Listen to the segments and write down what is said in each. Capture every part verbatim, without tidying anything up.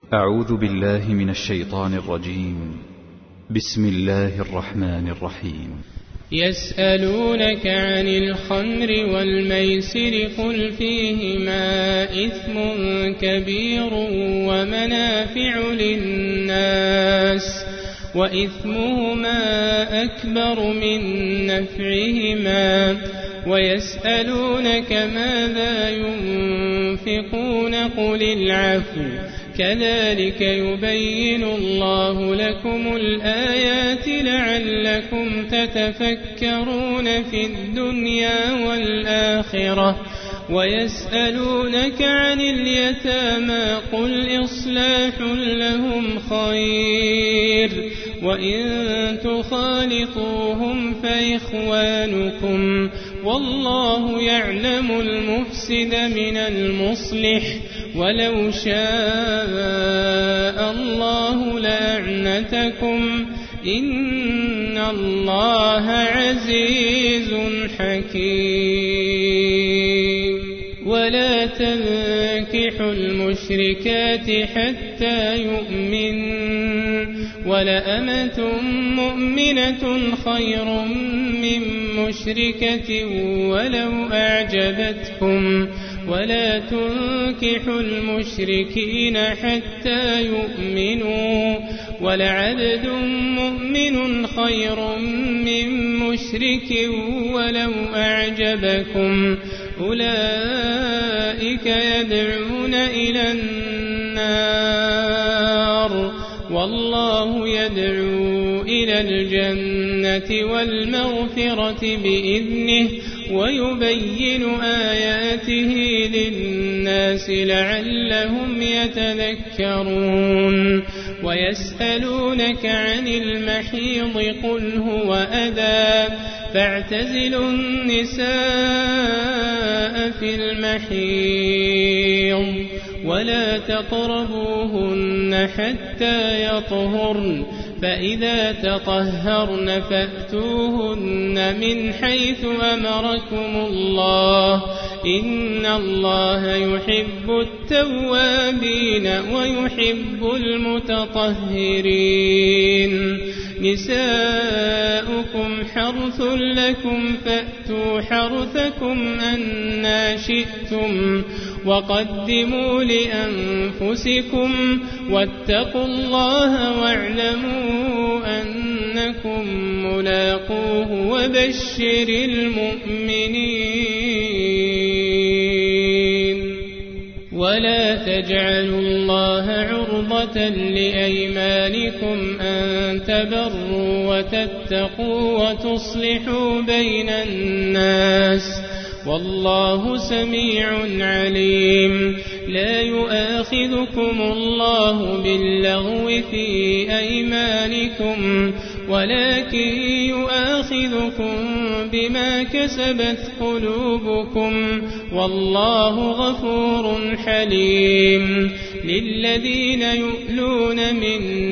أعوذ بالله من الشيطان الرجيم. بسم الله الرحمن الرحيم. يسألونك عن الخمر والميسر قل فيهما إثم كبير ومنافع للناس وإثمهما أكبر من نفعهما ويسألونك ماذا ينفقون قل العفو كذلك يبين الله لكم الآيات لعلكم تتفكرون في الدنيا والآخرة ويسألونك عن اليتامى قل إصلاح لهم خير وإن تخالطوهم فإخوانكم والله يعلم المفسد من المصلح ولو شاء الله لأعنتكم إن الله عزيز حكيم. ولا تنكحوا المشركات حتى يؤمنوا ولأمة مؤمنة خير من مشركة ولو أعجبتكم ولا تنكحوا المشركين حتى يؤمنوا ولعبد مؤمن خير من مشرك ولو أعجبكم أولئك يدعون إلى النار والله يدعو إلى الجنة والمغفرة بإذنه ويبين آياته للناس لعلهم يتذكرون. ويسألونك عن المحيض قل هو أذى فاعتزلوا النساء في المحيض ولا تقربوهن حتى يطهرن فإذا تطهرن فأتوهن من حيث أمركم الله إن الله يحب التوابين ويحب المتطهرين. نساؤكم حرث لكم فأتوا حرثكم أنى شئتم وقدموا لأنفسكم واتقوا الله واعلموا أنكم ملاقوه وبشر المؤمنين. ولا تجعلوا الله عرضة لأيمانكم أن تبروا وتتقوا وتصلحوا بين الناس والله سميع عليم. لا يؤاخذكم الله باللغو في أيمانكم ولكن يؤاخذكم بما كسبت قلوبكم والله غفور حليم. للذين يؤلون من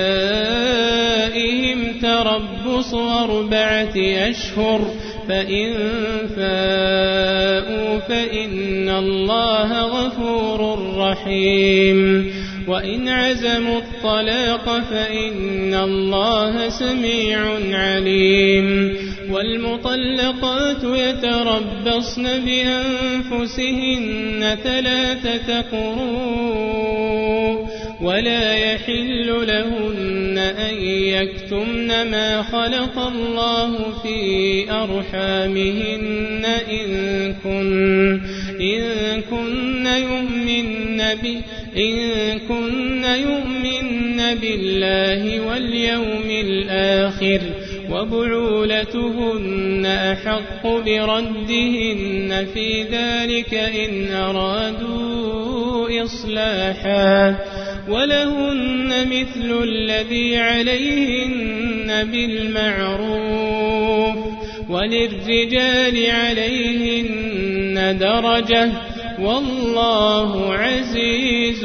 نسائهم تربص أربعة أشهر فإن فاءوا فإن الله غفور رحيم. وإن عزموا الطلاق فإن الله سميع عليم. والمطلقات يتربصن بأنفسهن ثلاثة قروء ولا يحل لهن أن يكتمن ما خلق الله في أرحامهن إن كن إن كن يؤمن إن كن يؤمن بالله واليوم الآخر وبعولتهن أحق بردهن في ذلك إن أرادوا إصلاحا ولهن مثل الذي عليهن بالمعروف وللرجال عليهن درجة والله عزيز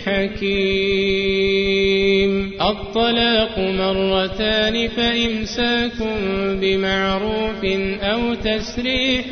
حكيم. الطلاق مرتان فإمساك بمعروف أو تسريح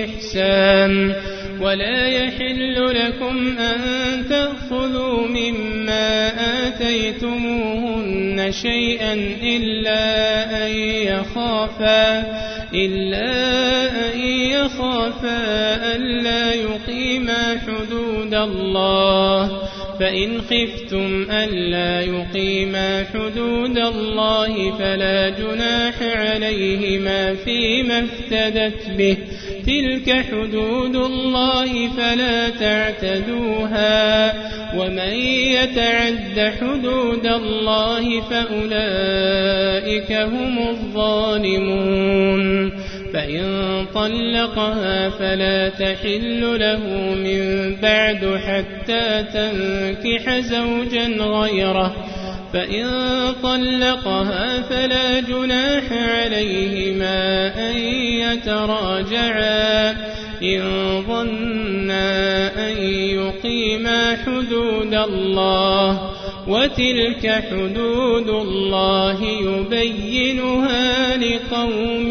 بإحسان ولا يحل لكم أن تأخذوا مما ما آتيتموهن شيئا إلا أن يخافا إلا أن يخافا ألا يقيما حدود الله فإن خفتم ألا يقيما حدود الله فلا جناح عليهما فيما افتدت به تلك حدود الله فلا تعتدوها ومن يتعد حدود الله فأولئك هم الظالمون فإن طلقها فلا تحل له من بعد حتى تنكح زوجا غيره فإن طلقها فلا جناح عليهما أن يتراجعا إن ظنا أن يقيما حدود الله وتلك حدود الله يبينها لقوم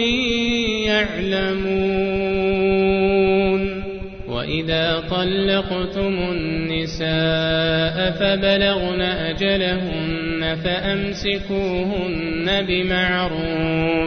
يعلمون وإذا طلقتم النساء فبلغن أجلهن فأمسكوهن بمعروف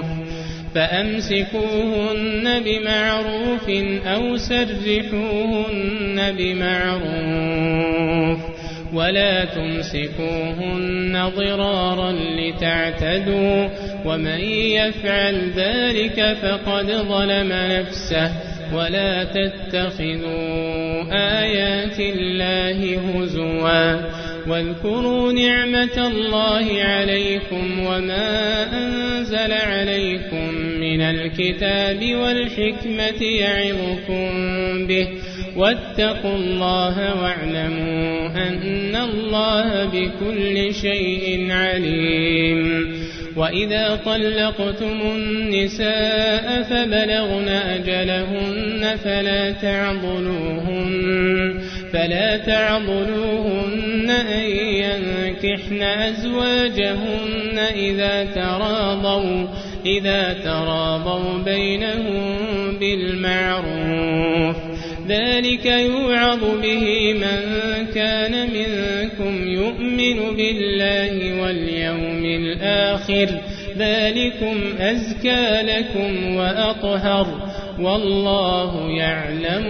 فأمسكوهن بمعروف أو سرحوهن بمعروف ولا تمسكوهن ضرارا لتعتدوا ومن يفعل ذلك فقد ظلم نفسه ولا تتخذوا آيات الله هزوا واذكروا نعمة الله عليكم وما أنزل عليكم من الكتاب والحكمة يعظكم به واتقوا الله واعلموا أن الله بكل شيء عليم وإذا طلقتم النساء فبلغن أجلهن فلا تعضلوهن فلا تعضلوهن أن ينكحن أزواجهن إذا تراضوا إذا تراضوا بينهم بالمعروف ذلك يوعظ به من كان منكم يؤمن بالله واليوم الآخر ذلكم أزكى لكم وأطهر والله يعلم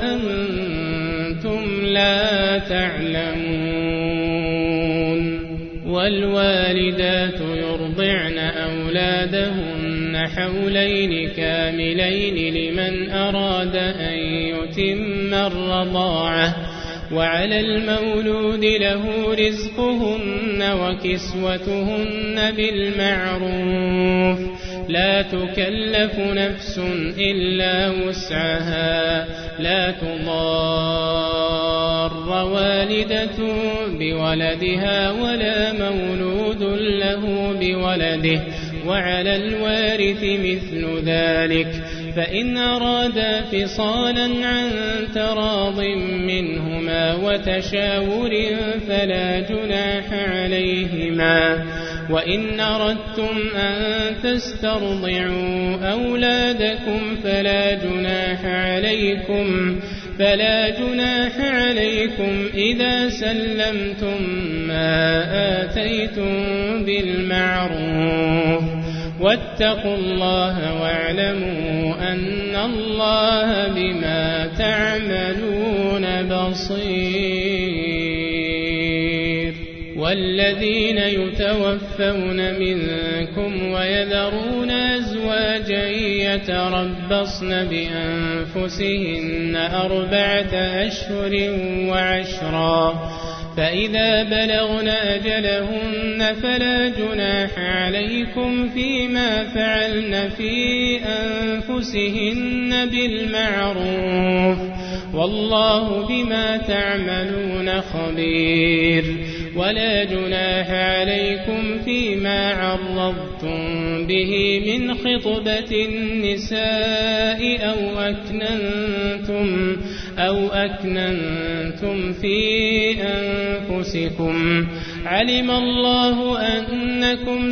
وأنتم لا تعلمون والوالدات يرضعن أولادهن حولين كاملين لمن أراد أن يتم الرضاعة وعلى المولود له رزقهن وكسوتهن بالمعروف لا تكلف نفس إلا وسعها لا تضار والدة بولدها ولا مولود له بولده وعلى الوارث مثل ذلك فإن أرادا فصالا عن تراض منهما وتشاور فلا جناح عليهما وإن أردتم أن تسترضعوا أولادكم فلا جناح عليكم فلا جناح عليكم إذا سلمتم ما آتيتم بالمعروف واتقوا الله واعلموا أن الله بما تعملون بصير والذين يتوفون منكم ويذرون أزواجا يتربصن بأنفسهن أربعة أشهر وعشرا فإذا بلغن أجلهن فلا جناح عليكم فيما فعلن في أنفسهن بالمعروف والله بما تعملون خبير ولا جناح عليكم فيما عرضتم به من خطبة النساء أو أكننتم أو أكننتم في أنفسكم علم الله أنكم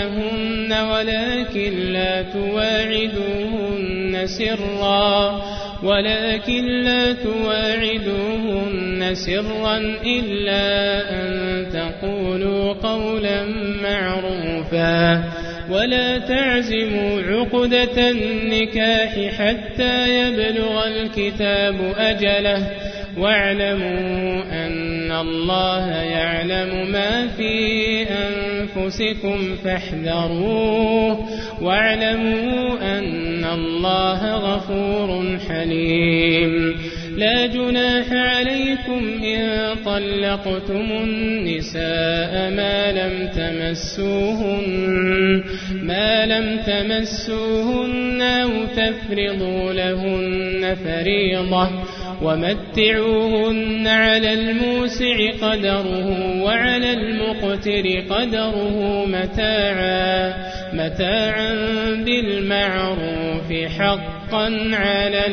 ستذكرونهن ولكن لا تواعدوهن سرا ولكن لا تواعدوهن سرا إلا أن تقولوا قولا معروفا ولا تعزموا عقدة النكاح حتى يبلغ الكتاب أجله واعلموا أن الله يعلم ما في أنفسكم فاحذروه واعلموا أن الله غفور حليم. لا جناح عليكم إن طلقتم النساء ما لم تمسوهن ما لم تمسوهن أو تفرضوا لهن فريضة ومتعوهن على الموسع قدره وعلى المقتر قدره متاعا متاعا بالمعروف حقا على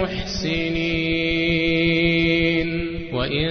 المحسنين. وإن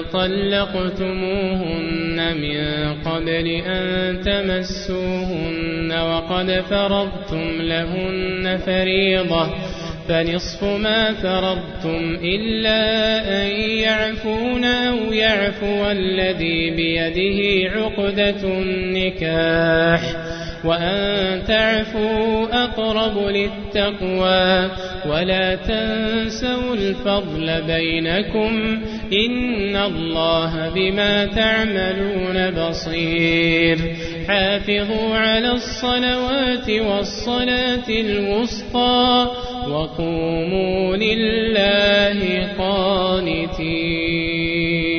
طلقتموهن من قبل أن تمسوهن وقد فرضتم لهن فريضة فنصف ما فرضتم إلا أن يعفون أو يعفو الذي بيده عقدة النكاح وأن تعفوا أقرب للتقوى ولا تنسوا الفضل بينكم إن الله بما تعملون بصير. حافظوا على الصلوات والصلاة الوسطى وقوموا لله قانتين.